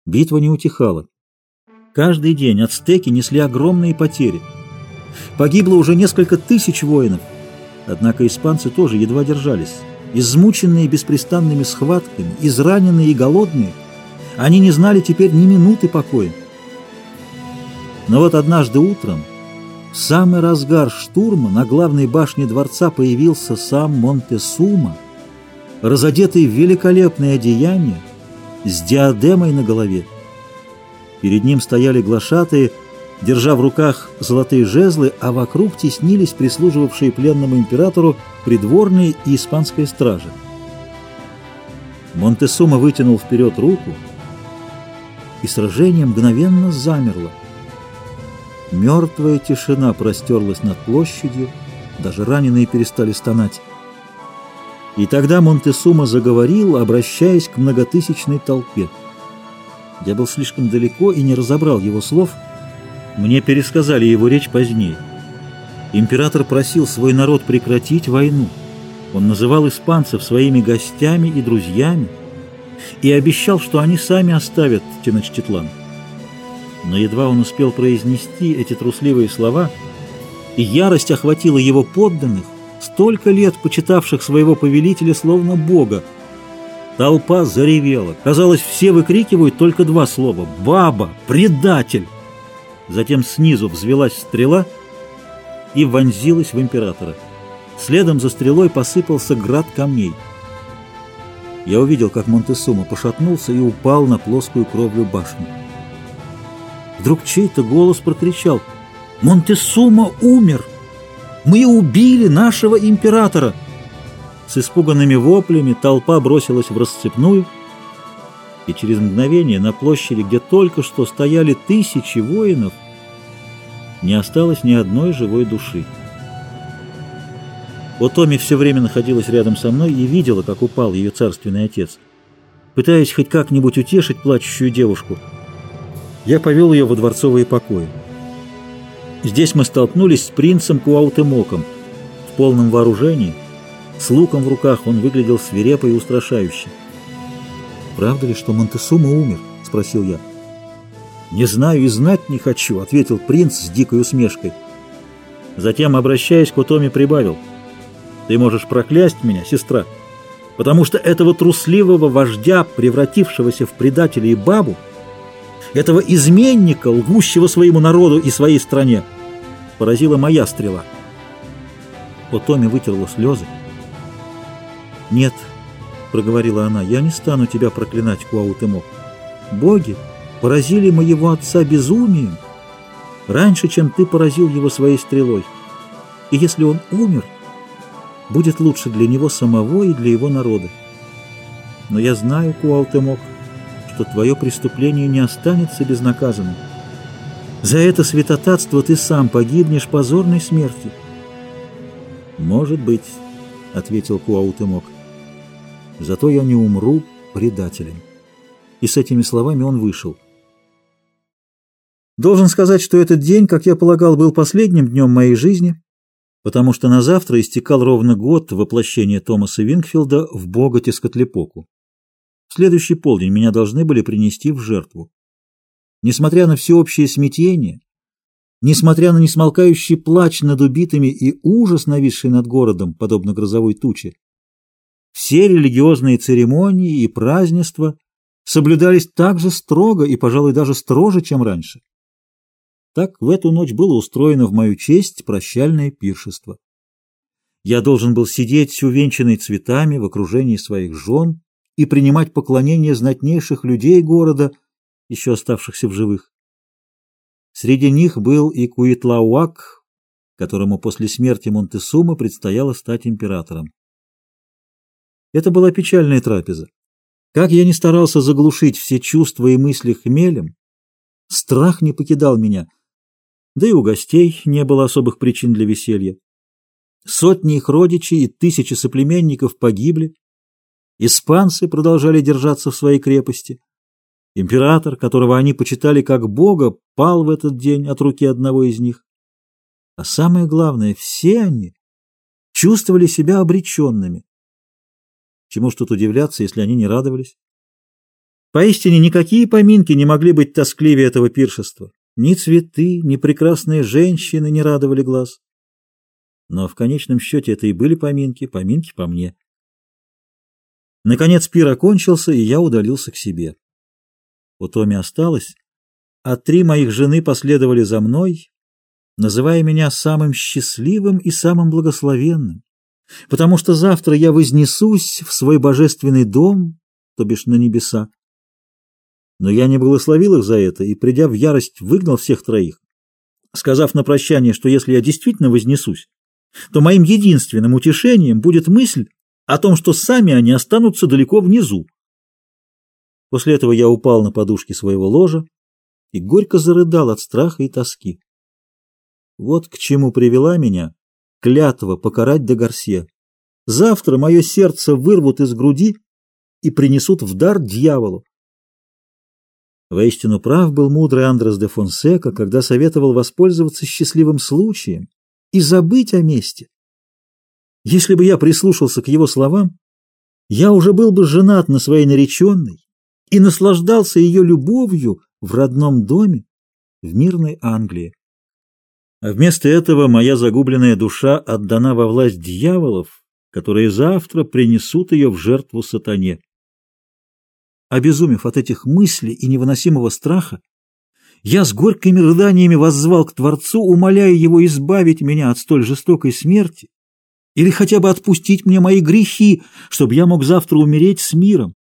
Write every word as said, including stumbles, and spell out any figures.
Битва не утихала. Каждый день ацтеки несли огромные потери. Погибло уже несколько тысяч воинов. Однако испанцы тоже едва держались. Измученные беспрестанными схватками, израненные и голодные, они не знали теперь ни минуты покоя. Но вот однажды утром, в самый разгар штурма, на главной башне дворца появился сам Монтесума, разодетый в великолепное одеяние, с диадемой на голове. Перед ним стояли глашатые, держа в руках золотые жезлы, а вокруг теснились прислуживавшие пленному императору придворные и испанская стража. Монтесума вытянул вперед руку, и сражение мгновенно замерло. Мертвая тишина простерлась над площадью, даже раненые перестали стонать. И тогда Монтесума заговорил, обращаясь к многотысячной толпе. Я был слишком далеко и не разобрал его слов. Мне пересказали его речь позднее. Император просил свой народ прекратить войну. Он называл испанцев своими гостями и друзьями и обещал, что они сами оставят Теночтитлан. Но едва он успел произнести эти трусливые слова, и ярость охватила его подданных, столько лет почитавших своего повелителя словно бога. Толпа заревела. Казалось, все выкрикивают только два слова: «Баба! Предатель!» Затем снизу взвелась стрела и вонзилась в императора. Следом за стрелой посыпался град камней. Я увидел, как Монтесума пошатнулся и упал на плоскую кровлю башни. Вдруг чей-то голос прокричал: «Монтесума умер! Мы убили нашего императора!» С испуганными воплями толпа бросилась в рассыпную, и через мгновение на площади, где только что стояли тысячи воинов, не осталось ни одной живой души. Отоми все время находилась рядом со мной и видела, как упал ее царственный отец. Пытаясь хоть как-нибудь утешить плачущую девушку, я повел ее во дворцовые покои. Здесь мы столкнулись с принцем Куаутемоком в полном вооружении. С луком в руках он выглядел свирепо и устрашающе. «Правда ли, что Монтесума умер?» — спросил я. «Не знаю и знать не хочу», — ответил принц с дикой усмешкой. Затем, обращаясь к Отоми, прибавил: «Ты можешь проклясть меня, сестра, потому что этого трусливого вождя, превратившегося в предателя и бабу, этого изменника, лгущего своему народу и своей стране, поразила моя стрела». Отоми вытерла слезы. «Нет», — проговорила она, — «я не стану тебя проклинать, Куаутемок. Боги поразили моего отца безумием раньше, чем ты поразил его своей стрелой. И если он умер, будет лучше для него самого и для его народа. Но я знаю, Куаутемок, что твое преступление не останется безнаказанным. За это святотатство ты сам погибнешь позорной смертью». «Может быть», — ответил Куаутемок, — «зато я не умру предателем». И с этими словами он вышел. Должен сказать, что этот день, как я полагал, был последним днем моей жизни, потому что на завтра истекал ровно год воплощения Томаса Вингфилда в бога Тескотлепоку. В следующий полдень меня должны были принести в жертву. Несмотря на всеобщее смятение, несмотря на несмолкающий плач над убитыми и ужас, нависший над городом, подобно грозовой туче, все религиозные церемонии и празднества соблюдались так же строго и, пожалуй, даже строже, чем раньше. Так в эту ночь было устроено в мою честь прощальное пиршество. Я должен был сидеть увенчанный цветами в окружении своих жен и принимать поклонение знатнейших людей города, еще оставшихся в живых. Среди них был и Куитлауак, которому после смерти Монтесумы предстояло стать императором. Это была печальная трапеза. Как я ни старался заглушить все чувства и мысли хмелем, страх не покидал меня, да и у гостей не было особых причин для веселья. Сотни их родичей и тысячи соплеменников погибли, испанцы продолжали держаться в своей крепости, император, которого они почитали как бога, пал в этот день от руки одного из них. А самое главное, все они чувствовали себя обреченными. Чему ж тут удивляться, если они не радовались? Поистине никакие поминки не могли быть тоскливее этого пиршества. Ни цветы, ни прекрасные женщины не радовали глаз. Но в конечном счете это и были поминки, поминки по мне. Наконец пир окончился, и я удалился к себе. У Томи осталось, а три моих жены последовали за мной, называя меня самым счастливым и самым благословенным, потому что завтра я вознесусь в свой божественный дом, то бишь на небеса. Но я не благословил их за это и, придя в ярость, выгнал всех троих, сказав на прощание, что если я действительно вознесусь, то моим единственным утешением будет мысль о том, что сами они останутся далеко внизу. После этого я упал на подушки своего ложа и горько зарыдал от страха и тоски. Вот к чему привела меня клятва покарать де Гарсье. Завтра мое сердце вырвут из груди и принесут в дар дьяволу. Воистину прав был мудрый Андрес де Фонсека, когда советовал воспользоваться счастливым случаем и забыть о мести. Если бы я прислушался к его словам, я уже был бы женат на своей нареченной и наслаждался ее любовью в родном доме в мирной Англии. А вместо этого моя загубленная душа отдана во власть дьяволов, которые завтра принесут ее в жертву сатане. Обезумев от этих мыслей и невыносимого страха, я с горькими рыданиями воззвал к Творцу, умоляя его избавить меня от столь жестокой смерти или хотя бы отпустить мне мои грехи, чтобы я мог завтра умереть с миром.